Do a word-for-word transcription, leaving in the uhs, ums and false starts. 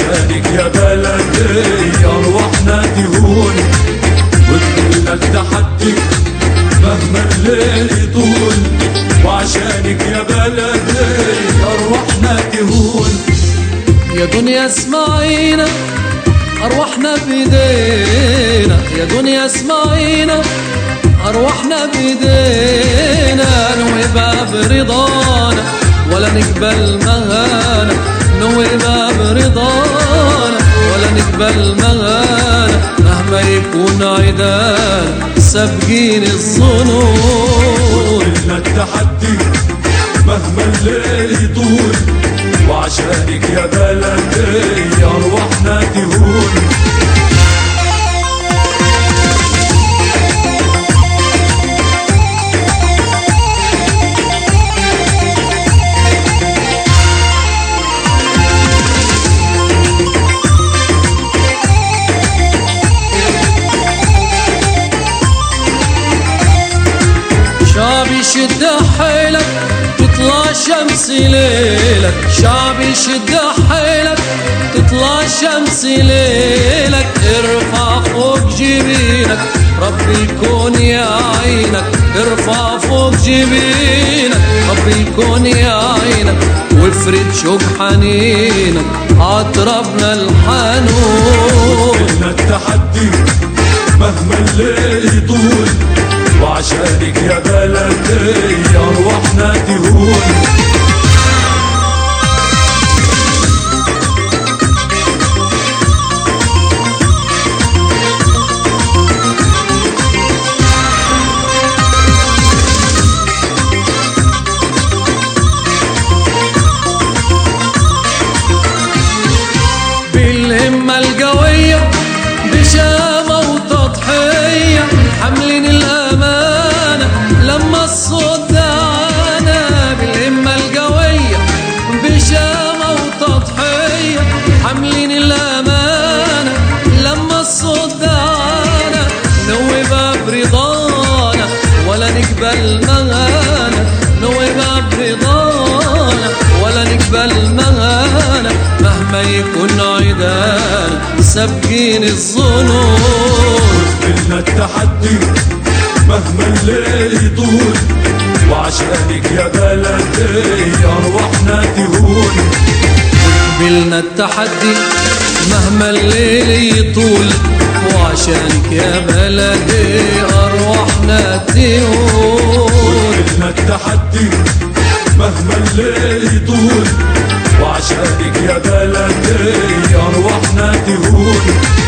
وعشانك يا بلدي أرواحنا تهون، وكلنا التحدي مهما الليل يطول، وعشانك يا بلدي أرواحنا تهون. يا دنيا اسمعينا أرواحنا بإيدينا، يا دنيا اسمعينا أرواحنا بإيدينا، نوهبها برضانا ولا نقبل مهانة، نوهبها برضانا ولا نقبل مهانة، مهما يكون عدانا سابقين الظنون. كلنا التحدي مهما الليل يطول، وعشانك يا بلدي أرواحنا تهون. شعبي شد حيلك تطلع شمس ليلك، شعبي شد حيلك تطلع شمس ليلك، ارفع فوق جبينك ربي يكون يعينك، ارفع فوق جبينك ربي يكون يعينك، وافرد شوق حنينك عطربنا الحنون. كلنا التحدي مهما الليل يطول، وعشانك يا بلدي أرواحنا تهون. بالهمة القوية بشامة وتضحية حملين الأمانة لما الصوت دعانا، بالهمة القوية بشامة وتضحية حملين الأمانة لما الصوت دعانا، نوبها برضانا ولا نقبل مهانة، نوبها برضانا ولا نقبل مهانة، مهما يكون عدانا سابقين الظنون. كلنا التحدي مهما الليل يطول، وعشانك يا بلدي أرواحنا تهون. قبلنا التحدي مهما الليل يطول، وعشانك يا بلدي أرواحنا تهون. كلنا التحدي مهما الليل يطول، وعشانك يا بلدي أرواحنا تهون.